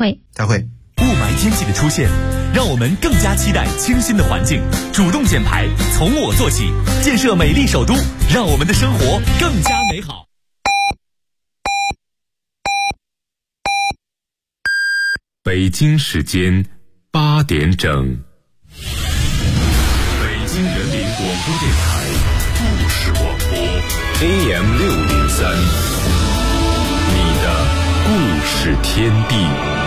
会。 再会。 雾霾天气的出现，让我们更加期待清新的环境。主动减排，从我做起，建设美丽首都，让我们的生活更加美好。 北京时间8点整。北京人民广播电台故事广播 AM603， 你的故事天地。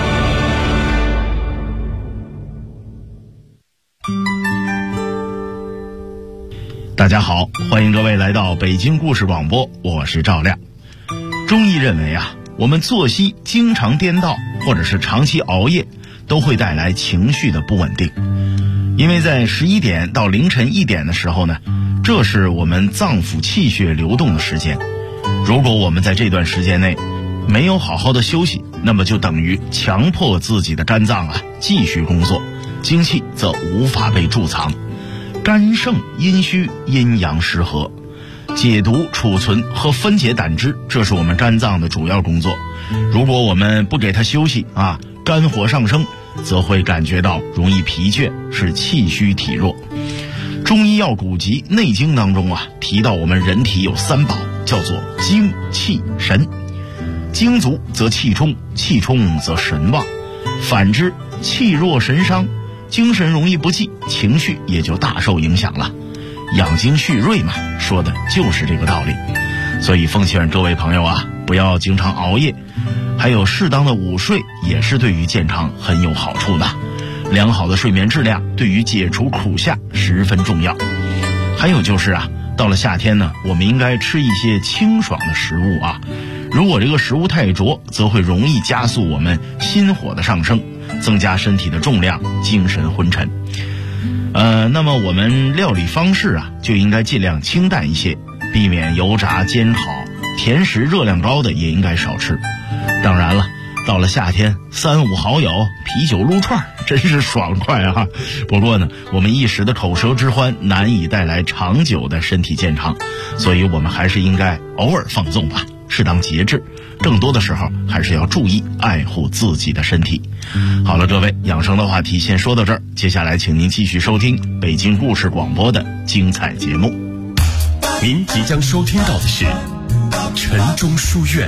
大家好，欢迎各位来到北京故事广播，我是赵亮。中医认为啊，我们作息经常颠倒或者是长期熬夜，都会带来情绪的不稳定。因为在11点到凌晨1点的时候呢，这是我们脏腑气血流动的时间。如果我们在这段时间内没有好好的休息，那么就等于强迫自己的肝脏继续工作，精气则无法被贮藏。肝盛阴虚，阴阳失和，解毒、储存和分解胆汁，这是我们肝脏的主要工作。如果我们不给它休息肝火上升，则会感觉到容易疲倦，是气虚体弱。中医药古籍《内经》当中提到我们人体有3宝，叫做精、气、神。精足则气充，气充则神旺，反之气弱神伤，精神容易不济，情绪也就大受影响了。养精蓄锐嘛，说的就是这个道理。所以奉劝各位朋友不要经常熬夜，还有适当的午睡也是对于健康很有好处的。良好的睡眠质量对于解除苦夏十分重要。还有就是到了夏天呢，我们应该吃一些清爽的食物如果这个食物太浊，则会容易加速我们心火的上升，增加身体的重量，精神昏沉。那么我们料理方式就应该尽量清淡一些，避免油炸煎炒，甜食热量高的也应该少吃。当然了，到了夏天，3、5好友啤酒撸串真是爽快不过呢，我们一时的口舌之欢难以带来长久的身体健康，所以我们还是应该偶尔放纵吧，适当节制，更多的时候还是要注意爱护自己的身体。好了，各位，养生的话题先说到这儿，接下来请您继续收听北京故事广播的精彩节目。 您即将收听到的是晨钟书院。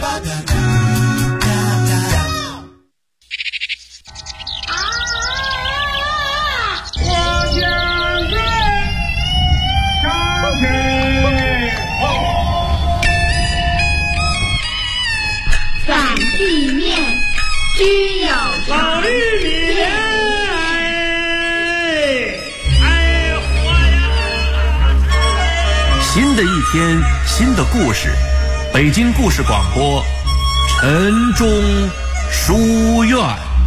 需要法律面， 新的一天，新的故事，北京故事广播，晨钟书院。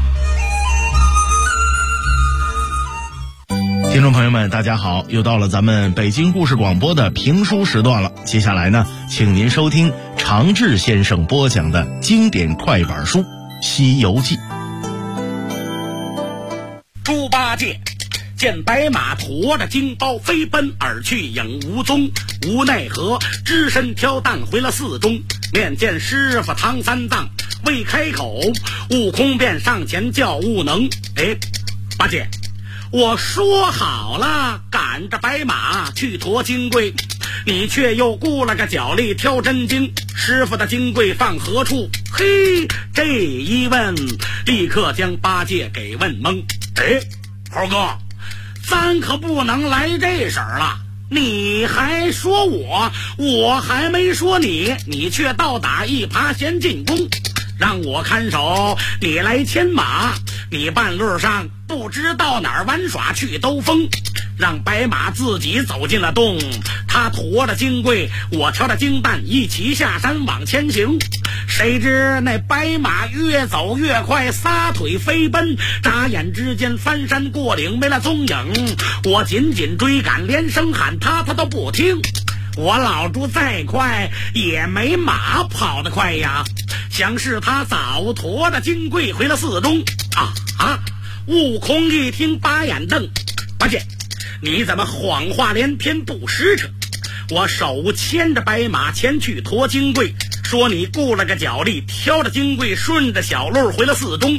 听众朋友们大家好，又到了咱们北京故事广播的评书时段了。接下来呢，请您收听常志先生播讲的经典快板书《西游记》。 猪八戒见白马驮着金包飞奔而去，影无踪，无奈何，只身挑担回了寺中，面见师傅唐三藏，未开口，悟空便上前叫悟能：八戒，我说好了赶着白马去驮金龟，你却又雇了个脚力挑真经，师傅的金龟放何处？嘿，这一问立刻将八戒给问懵。猴哥，咱可不能来这事儿了，你还说我还没说你，你却倒打一耙先进攻，让我看守，你来牵马，你半路上不知道哪儿玩耍去兜风，让白马自己走进了洞，他驮着金龟，我挑着金担，一起下山往前行。谁知那白马越走越快，撒腿飞奔，眨眼之间翻山过岭没了踪影，我紧紧追赶，连声喊他都不听，我老猪再快也没马跑得快呀。想是他早驮着金龟回了寺中。悟空一听八眼瞪，八戒，你怎么谎话连篇不实诚？我手牵着白马前去驮金龟，说你雇了个脚力挑着金龟顺着小路回了寺中，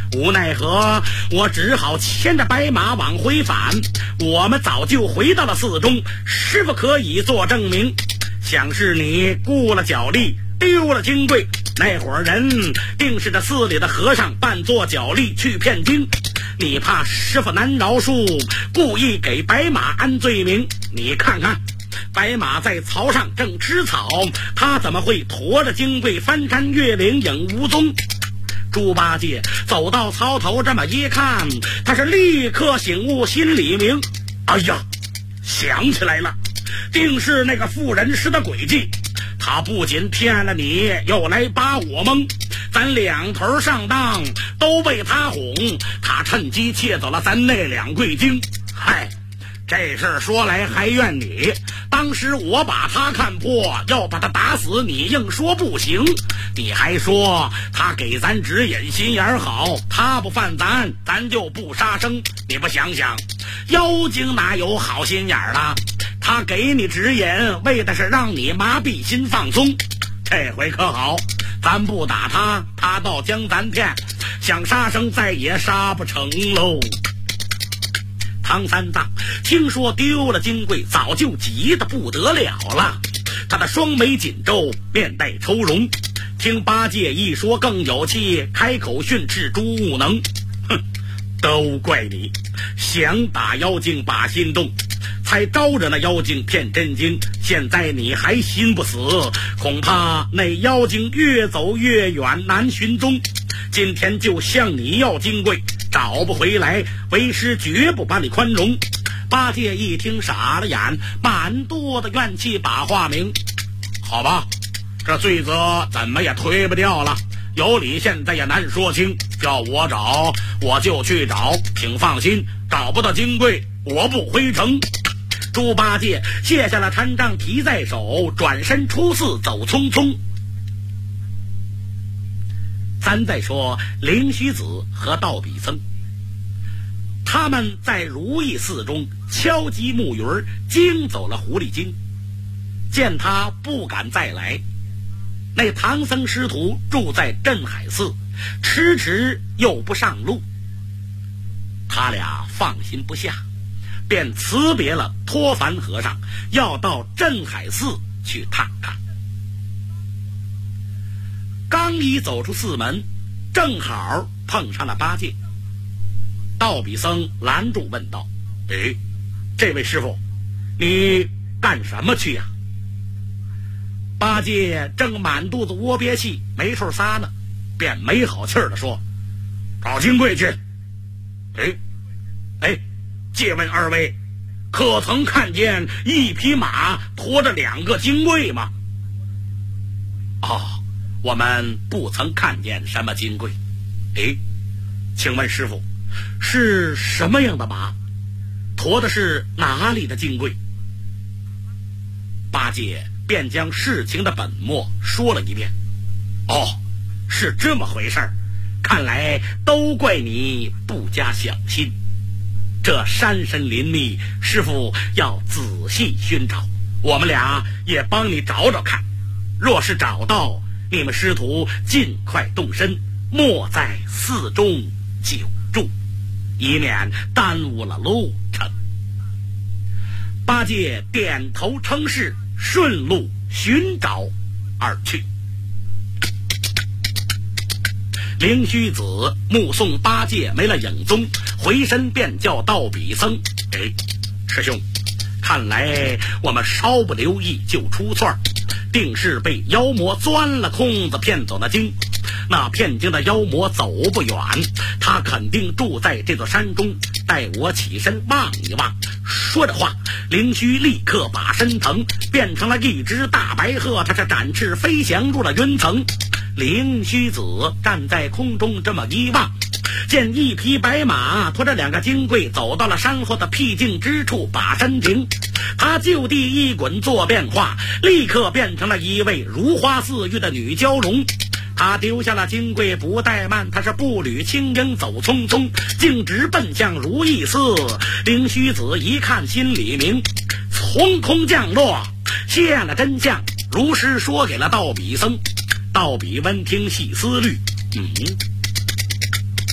无奈何，我只好牵着白马往回返。我们早就回到了寺中，师傅可以做证明。想是你顾了脚力，丢了金柜，那伙人定是这寺里的和尚扮作脚力去骗经。你怕师傅难饶恕，故意给白马安罪名。你看看，白马在槽上正吃草，他怎么会驮着金柜翻山越岭影无踪？猪八戒走到槽头这么一看，他是立刻醒悟，心里明，哎呀，想起来了，定是那个妇人施的诡计。他不仅骗了你，又来把我蒙，咱两头上当都被他哄。他趁机窃走了咱那2柜经。嗨，这事儿说来还怨你，当时我把他看破，要把他打死，你硬说不行。你还说他给咱指引，心眼好，他不犯咱，咱就不杀生。你不想想，妖精哪有好心眼了？他给你指引，为的是让你麻痹心放松。这回可好，咱不打他，他倒将咱骗，想杀生再也杀不成喽。唐三藏听说丢了金柜，早就急得不得了了，他的双眉紧皱，面带愁容。听八戒一说更有气，开口训斥猪悟能：哼，都怪你想打妖精把心动，才招惹那妖精骗真经。现在你还心不死，恐怕那妖精越走越远，难寻踪。今天就向你要金柜，找不回来，为师绝不把你宽容。八戒一听傻了眼，满肚的怨气把话明。好吧，这罪责怎么也推不掉了，有理现在也难说清，叫我找我就去找，请放心，找不到金柜我不回城。猪八戒卸下了禅杖提在手，转身出寺走匆匆。咱再说灵虚子和道比僧，他们在如意寺中敲击木鱼，惊走了狐狸精。见他不敢再来，那唐僧师徒住在镇海寺，迟迟又不上路，他俩放心不下，便辞别了托凡和尚，要到镇海寺去探看。刚一走出寺门，正好碰上了八戒。道比僧拦住问道：这位师傅，你干什么去呀？八戒正满肚子窝憋气没处撒呢，便没好气儿地说：找金柜去。借问二位，可曾看见一匹马驮着2个金柜吗？我们不曾看见什么金柜。请问师傅，是什么样的马？驮的是哪里的金柜？八戒便将事情的本末说了一遍。是这么回事儿，看来都怪你不加小心。这山深林密，师傅要仔细寻找，我们俩也帮你找找看。若是找到，你们师徒尽快动身，莫在寺中久住，以免耽误了路程。八戒点头称是，顺路寻找而去。灵虚子目送八戒没了影踪，回身便叫道比僧：师兄，看来我们稍不留意就出错，定是被妖魔钻了空子骗走了经。那骗经的妖魔走不远，他肯定住在这座山中，待我起身望一望。说着话，灵虚立刻把身腾，变成了一只大白鹤，他是展翅飞翔入了云层。灵虚子站在空中这么一望，见一匹白马驮着2个金柜走到了山后的僻静之处，把身停。他就地一滚做变化，立刻变成了一位如花似玉的女蛟龙。他丢下了金柜不怠慢，他是步履轻盈走匆匆，径直奔向如意寺。灵虚子一看心里明，从空降落，现了真相，如实说给了道比僧。道比闻听细思虑，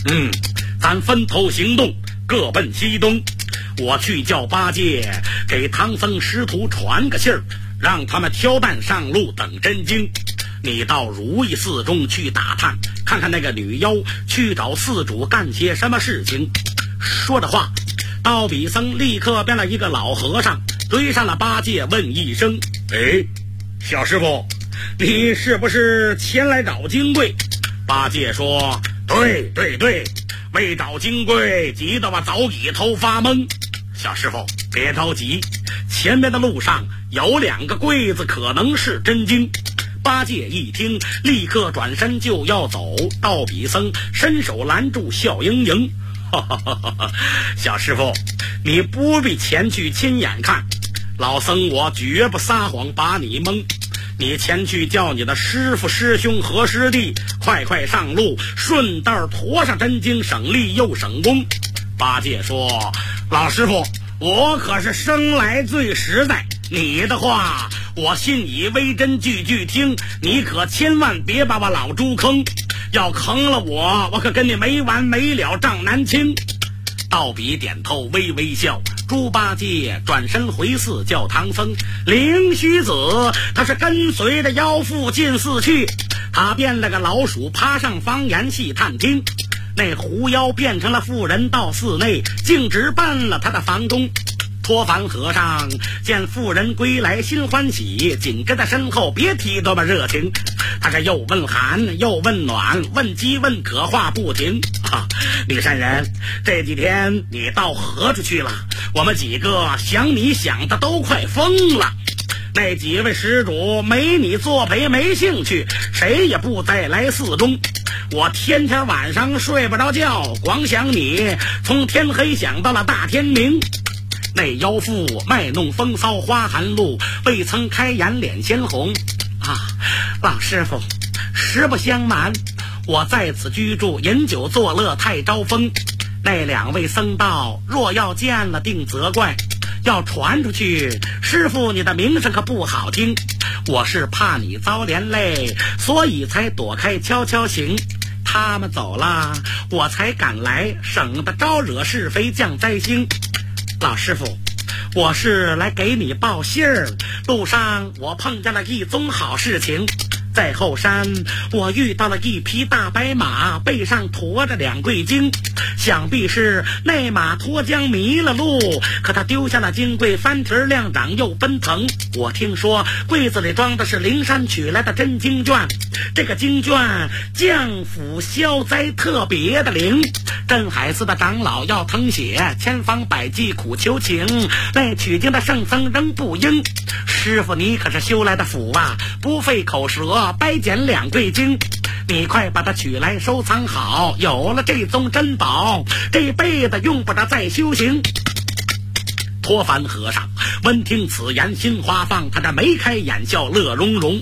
咱分头行动，各奔西东。我去叫八戒给唐僧师徒传个信儿，让他们挑担上路等真经。你到如意寺中去打探，看看那个女妖去找寺主干些什么事情。说着话，道比僧立刻变了一个老和尚，追上了八戒，问一声：小师傅，你是不是前来找金龟？八戒说：对，为找金龟急得我早已头发懵。小师傅别着急，前面的路上有2个柜子，可能是真经。八戒一听，立刻转身就要走，道比僧伸手拦住，笑盈盈：小师傅，你不必前去亲眼看，老僧我绝不撒谎把你蒙。你前去叫你的师父师兄和师弟快上路，顺道驮上真经，省力又省功。八戒说：老师傅，我可是生来最实在，你的话我信以为真，句听，你可千万别把我老猪坑，要坑了我可跟你没完没了，账难清。道比点头微微笑，猪八戒转身回寺叫唐僧。灵虚子他是跟随着妖妇进寺去，他变了个老鼠爬上房檐细探听。那狐妖变成了妇人到寺内，径直奔了他的房中。托凡和尚见妇人归来心欢喜，紧跟在身后别提多么热情。他这又问寒又问暖，问饥问渴话不停。女善人，这几天你到何处去了？我们几个想你想的都快疯了。那几位施主没你作陪没兴趣，谁也不再来寺中。我天天晚上睡不着觉，光想你，从天黑想到了大天明。那妖妇卖弄风骚花含露，未曾开眼脸先红。老师傅，实不相瞒，我在此居住，饮酒作乐太招风。那2位僧道若要见了定责怪，要传出去，师傅你的名声可不好听。我是怕你遭连累，所以才躲开悄悄行。他们走了，我才赶来，省得招惹是非降灾星。老师傅，我是来给你报信儿，路上我碰见了一宗好事情。在后山我遇到了一匹大白马，背上驮着2柜经，想必是那马脱缰迷了路，可他丢下了金柜，翻蹄亮掌又奔腾。我听说柜子里装的是灵山取来的真经卷，这个经卷降福消灾特别的灵，镇海寺的长老要誊写，千方百计苦求情，那取经的圣僧仍不应。师傅你可是修来的福啊，不费口舌掰剪2柜经，你快把它取来收藏好，有了这宗珍宝，这辈子用不着再修行。托凡和尚闻听此言心花放，他这眉开眼笑乐融融，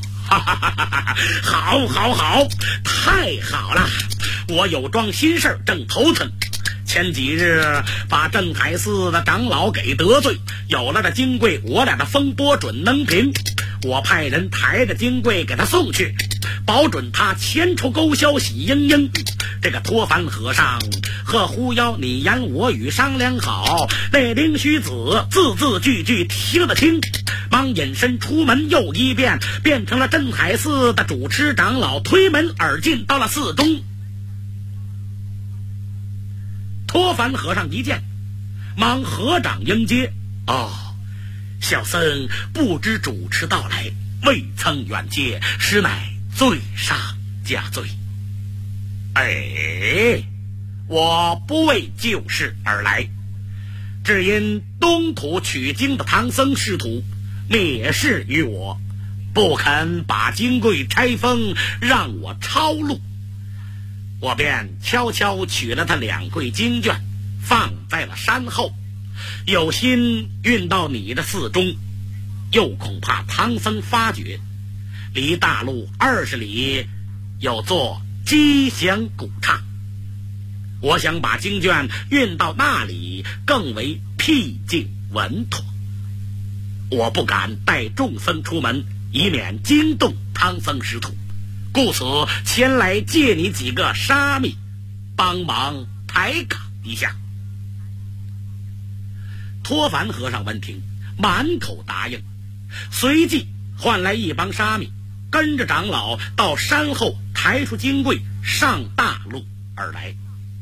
好，太好了，我有桩心事正头疼。前几日把镇海寺的长老给得罪，有了这金柜，我俩的风波准能平。我派人抬着金柜给他送去，保准他前出勾销喜盈盈。这个托凡和尚和狐妖你言我语商量好，那灵虚子字字句句听得清，忙隐身出门又一遍，变成了镇海寺的主持长老，推门而进到了寺中。托凡和尚一见，忙合掌迎接。小僧不知主持到来，未曾远接，实乃罪上加罪。我不为旧事而来，只因东土取经的唐僧师徒蔑视于我，不肯把金柜拆封，让我抄录。我便悄悄取了他2柜经卷，放在了山后，有心运到你的寺中，又恐怕唐僧发觉，离大路20里有座吉祥古刹，我想把经卷运到那里，更为僻静稳妥。我不敢带众僧出门，以免惊动唐僧师徒，故此前来借你几个沙弥， 帮忙抬扛一下。托凡和尚闻听，满口答应，随即唤来一帮沙弥，跟着长老到山后抬出金柜，上大路而来。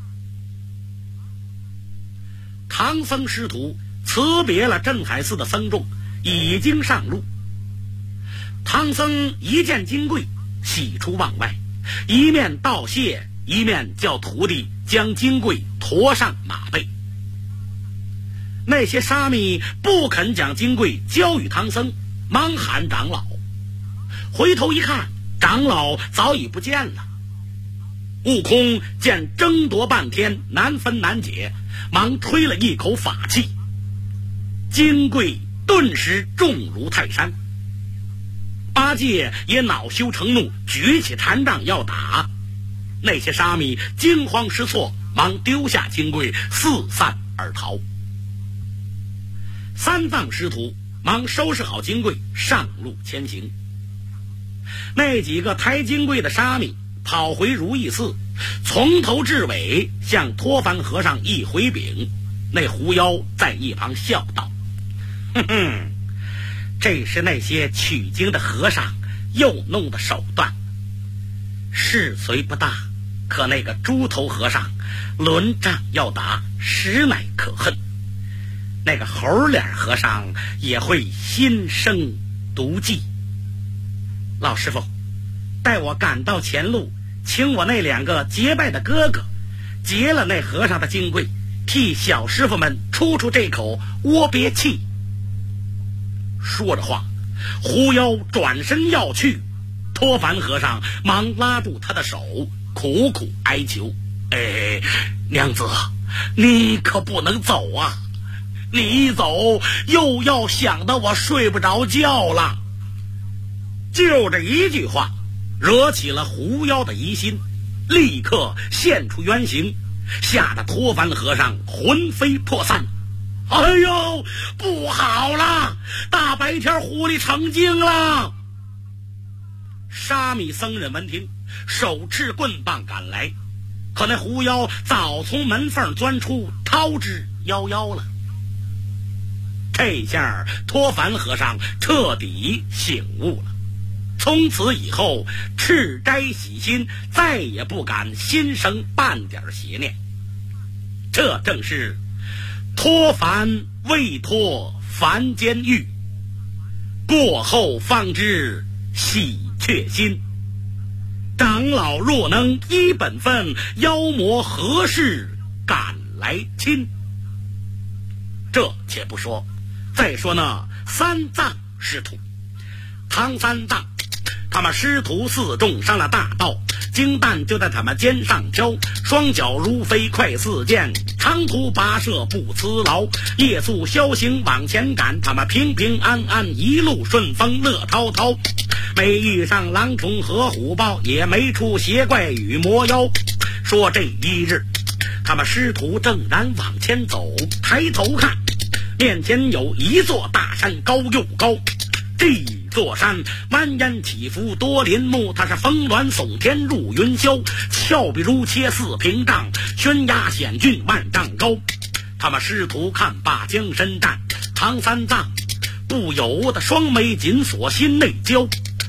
唐僧师徒辞别了镇海寺的僧众，已经上路。唐僧一见金柜，喜出望外，一面道谢，一面叫徒弟将金柜驮上马背。那些沙弥不肯将金柜交与唐僧，忙喊长老。回头一看，长老早已不见了。悟空见争夺半天难分难解，忙吹了一口法气，金柜顿时重如泰山。八戒也恼羞成怒，举起禅杖要打。那些沙弥惊慌失措，忙丢下金柜，四散而逃。三藏师徒忙收拾好金柜，上路前行。那几个抬金柜的沙弥跑回如意寺，从头至尾向托凡和尚一回禀。那狐妖在一旁笑道：哼哼，这是那些取经的和尚又弄的手段。事虽不大，可那个猪头和尚轮杖要打，实乃可恨。那个猴脸和尚也会心生毒计。老师傅，带我赶到前路，请我那两个结拜的哥哥劫了那和尚的金柜，替小师傅们出这口窝憋气。说着话，狐妖转身要去，托凡和尚忙拉住他的手，苦苦哀求：哎，娘子，你可不能走啊！你一走，又要想得我睡不着觉了。就这一句话，惹起了狐妖的疑心，立刻现出原形，吓得托凡和尚魂飞魄散。哎呦，不好了，大白天狐狸成精了！沙弥僧人闻听，手持棍棒赶来，可那狐妖早从门缝钻出，逃之夭夭了。这下托凡和尚彻底醒悟了，从此以后吃斋洗心，再也不敢心生半点邪念。这正是脱凡未脱凡间狱，过后方知喜却心。长老若能依本分，妖魔何事敢来侵？这且不说，再说那三藏师徒。唐三藏他们师徒四众上了大道，金蛋就在他们肩上挑，双脚如飞快似箭，长途跋涉不辞劳，夜宿宵行往前赶，他们平平安安一路顺风乐滔滔，没遇上狼虫和虎豹，也没出邪怪与魔妖。说这一日，他们师徒正然往前走，抬头看，面前有一座大山，高又高。这座山蜿蜒起伏多林木，它是峰峦耸天入云霄，峭壁如切似屏障，悬崖险峻万丈高。他们师徒看罢将身战，唐三藏不由得双眉紧锁，心内焦。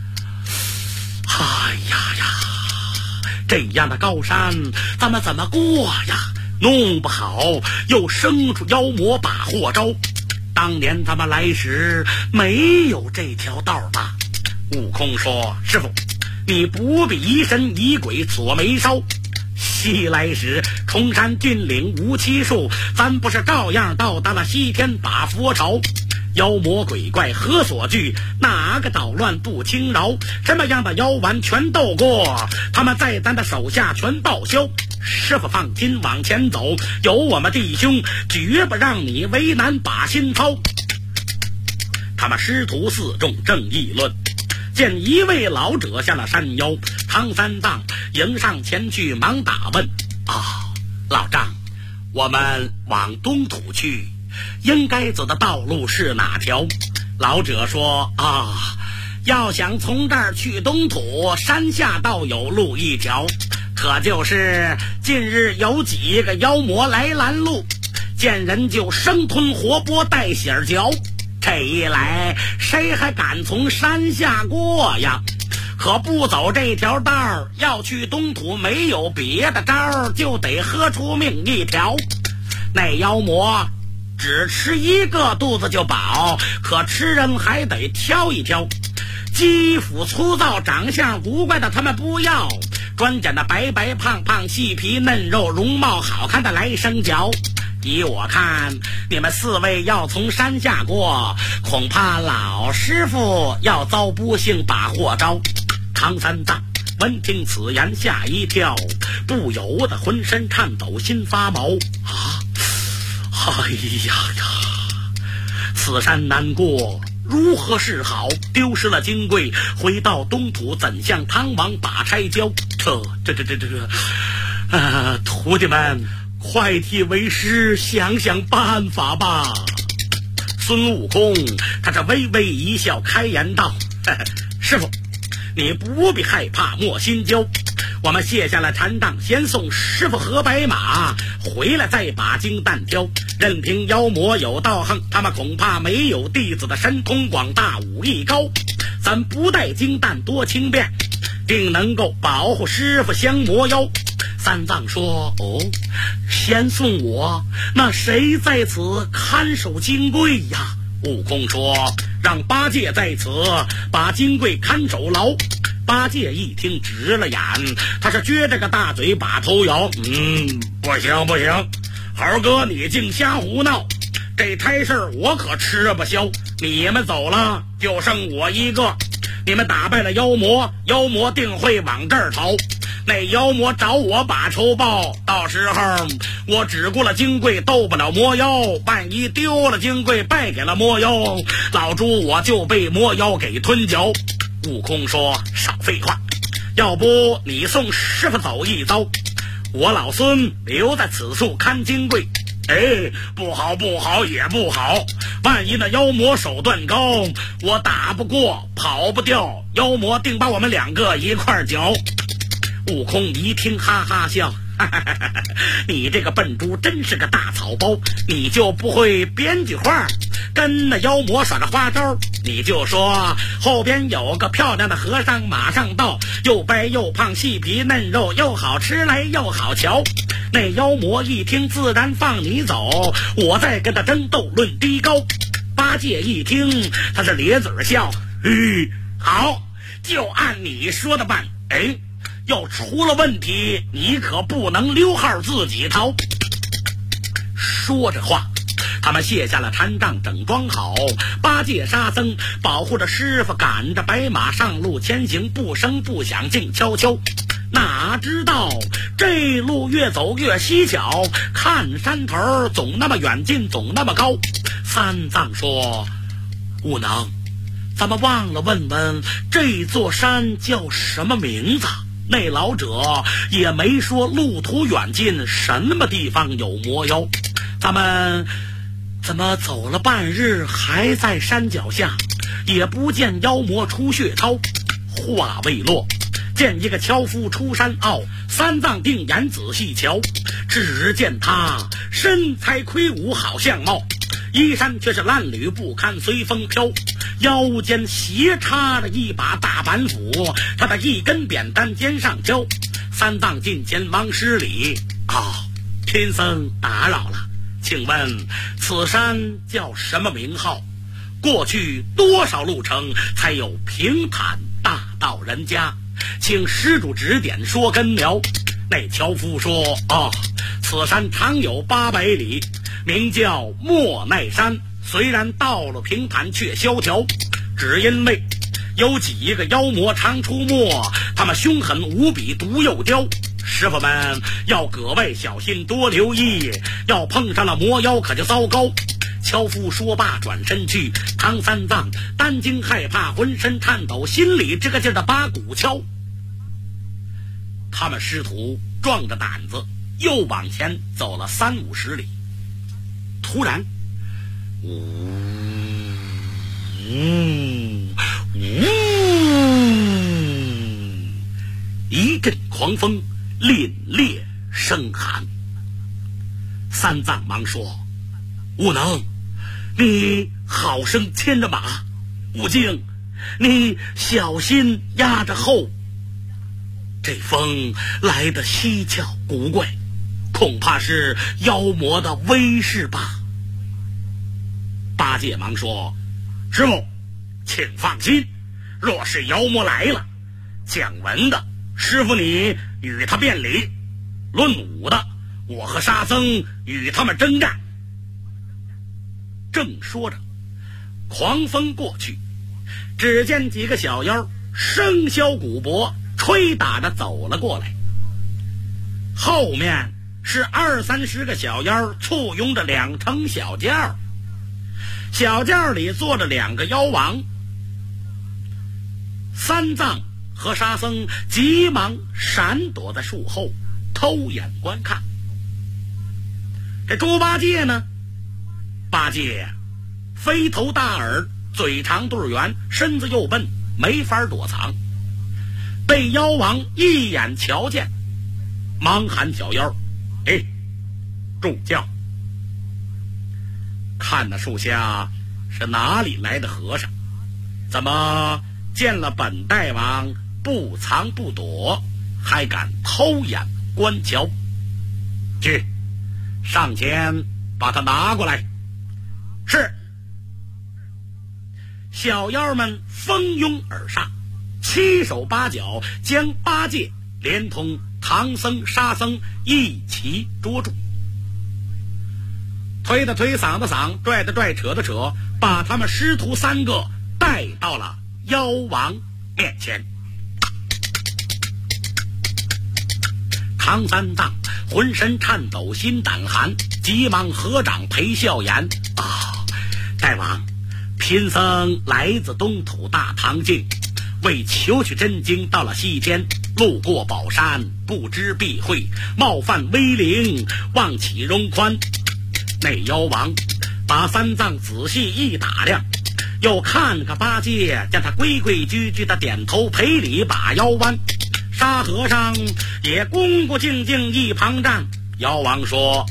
哎呀呀，这样的高山咱们怎么过呀？弄不好又生出妖魔把祸招。当年咱们来时没有这条道吧？悟空说：师傅，你不必疑神疑鬼锁眉梢，西来时崇山峻岭无期数，咱不是照样到达了西天把佛朝？妖魔鬼怪何所惧？哪个捣乱不轻饶？什么样的妖丸全斗过，他们在咱的手下全报销。师傅放心往前走，有我们弟兄绝不让你为难把心操。他们师徒四众正议论，见一位老者下了山腰，唐三藏迎上前去，忙打问：老丈，我们往东土去，应该走的道路是哪条？老者说：要想从这儿去东土，山下道有路一条， 可就是近日有几个妖魔来拦路，见人就生吞活剥带血嚼，这一来谁还敢从山下过呀？可不走这条道，要去东土没有别的招，就得喝出命一条。那妖魔只吃一个肚子就饱，可吃人还得挑一挑，肌肤粗糙长相古怪的他们不要，专捡的白白胖胖细皮嫩肉容貌好看的来生嚼。依我看，你们4位要从山下过，恐怕老师傅要遭不幸把祸招。唐三藏闻听此言吓一跳，不由得浑身颤抖心发毛啊！哎呀呀，此山难过，如何是好？丢失了金柜，回到东土怎向汤王把差交？徒弟们快替为师想想办法吧。孙悟空他这微微一笑，开言道：师傅，你不必害怕，莫心焦。我们卸下了禅杖，先送师傅和白马，回来再把金蛋挑。任凭妖魔有道行，他们恐怕没有弟子的神通广大，武艺高。咱不带金蛋多轻便，定能够保护师傅降魔妖。三藏说：哦，先送我，那谁在此看守金柜呀？悟空说：让八戒在此把金柜看守牢。八戒一听直了眼，他是撅着个大嘴把头摇，不行不行，猴哥你净瞎胡闹，这差事我可吃不消。你们走了就剩我一个，你们打败了妖魔，妖魔定会往这儿逃。那妖魔找我把仇报，到时候我只顾了金柜斗不了魔妖，万一丢了金柜败给了魔妖，老猪我就被魔妖给吞嚼。悟空说：少废话，要不你送师傅走一遭，我老孙留在此处看金柜。不好不好也不好，万一那妖魔手段高，我打不过跑不掉，妖魔定把我们2个一块嚼。悟空一听哈哈笑，你这个笨猪真是个大草包，你就不会编句话跟那妖魔耍着花招？你就说后边有个漂亮的和尚马上到，又白又胖细皮嫩肉，又好吃来又好瞧。那妖魔一听自然放你走，我再跟他争斗论低高。八戒一听他是咧嘴笑，好，就按你说的办。要出了问题，你可不能溜号自己逃。说着话，他们卸下了禅杖，整装好。八戒、沙僧保护着师傅，赶着白马上路前行，不声不响，静悄悄。哪知道这路越走越蹊跷，看山头总那么远，近总那么高。三藏说：悟能，咱们忘了问问这座山叫什么名字？那老者也没说路途远近，什么地方有魔妖。咱们怎么走了半日还在山脚下，也不见妖魔出血操。话未落，见一个樵夫出山坳，三藏定眼仔细瞧，只见他身材魁梧好相貌，衣衫却是烂履不堪随风飘，腰间斜插着一把大板斧，他的一根扁担肩上交。三藏近前忙施礼：贫僧打扰了，请问此山叫什么名号？过去多少路程才有平坦大道人家？请施主指点说根苗。那樵夫说：此山长有800里，名叫莫奈山，虽然道路平坦却萧条，只因为有几个妖魔常出没，他们凶狠无比，毒又刁。师傅们要格外小心，多留意，要碰上了魔妖可就糟糕。樵夫说罢转身去，唐三藏担惊害怕，浑身颤抖，心里这个劲儿的把鼓敲。他们师徒壮着胆子又往前走了30-50里，突然一阵狂风凛冽生寒。三藏忙说：悟能，你好生牵着马，悟净，你小心压着后。这风来得蹊跷古怪，恐怕是妖魔的威势吧。八戒忙说：师傅，请放心，若是妖魔来了，讲文的师傅你与他辩理，论武的我和沙僧与他们征战。正说着，狂风过去，只见几个小妖生肖鼓脖，吹打着走了过来，后面是20-30个小妖簇拥着2乘小轿，小轿里坐着2个妖王。三藏和沙僧急忙闪躲在树后，偷眼观看。这猪八戒呢？八戒飞头大耳，嘴长肚圆，身子又笨，没法躲藏，被妖王一眼瞧见，忙喊小妖：哎，助教！看那树下是哪里来的和尚，怎么见了本大王不藏不躲，还敢偷眼观瞧？去，上前把他拿过来。是。小妖们蜂拥而上，7手8脚将八戒连同唐僧沙僧一齐捉住，推的推，搡的搡，拽的拽，扯的扯，把他们师徒3个带到了妖王面前。唐三藏浑身颤抖，心胆寒，急忙合掌赔笑言：大王，贫僧来自东土大唐境，为求取真经到了西天，路过宝山，不知避讳，冒犯威灵，望起容宽。那妖王把三藏仔细一打量，又看个八戒，将他规规矩矩的点头赔礼，把腰弯。沙和尚也恭恭敬敬一旁站。妖王说：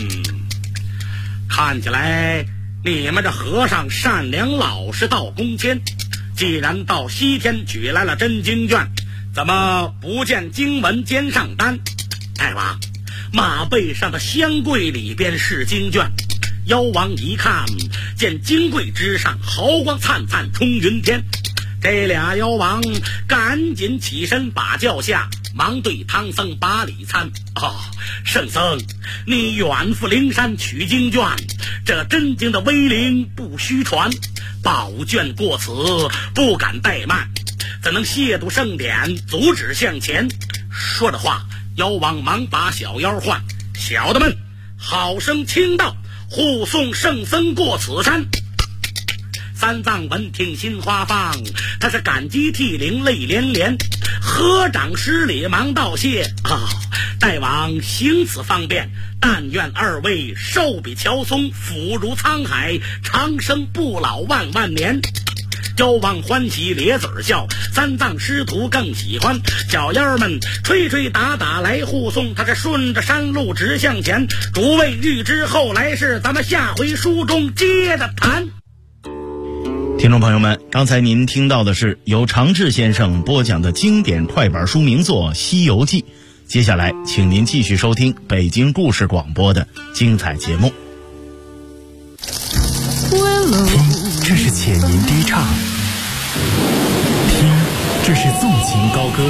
看起来你们这和尚善良老实到公谦，既然到西天取来了真经卷，怎么不见经文肩上担？大王，马背上的香柜里边是经卷。妖王一看见金柜之上毫光灿灿冲云天，这俩妖王赶紧起身把轿下，忙对唐僧把礼参：圣僧，你远赴灵山取经卷，这真经的威灵不虚传，宝卷过此不敢怠慢，怎能亵渎圣典，阻止向前？说着话，妖王忙把小妖唤：小的们，好生听道，护送圣僧过此山。三藏闻听心花放，他是感激涕零，泪连连，合掌施礼，忙道谢：大王行此方便，但愿二位寿比乔松，福如沧海，长生不老万万年。妖王欢喜咧嘴笑，三藏师徒更喜欢。小妖们吹吹打打来护送，他是顺着山路直向前。诸位欲知后来事，咱们下回书中接着谈。 听众朋友们，刚才您听到的是由常志先生播讲的经典快板书名作《西游记》，接下来请您继续收听北京故事广播的精彩节目。 听，这是浅吟低唱；听，这是纵情高歌。